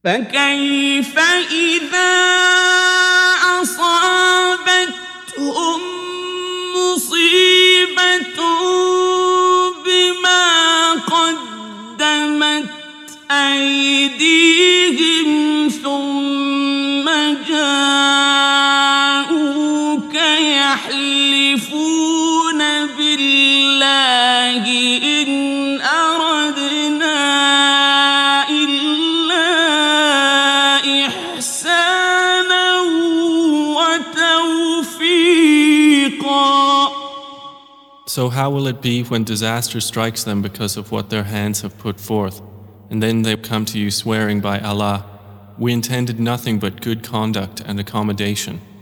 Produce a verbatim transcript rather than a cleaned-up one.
فكيف إذا أصابتهم مصيبة بما قدمت أيديهم ثم جاءوك يحلفون بالله إن أردنا إلا إحسانا وتوفيقا. So how will it be when disaster strikes them because of what their hands have put forth, and then they come to you swearing by Allah, "We intended nothing but good conduct and accommodation."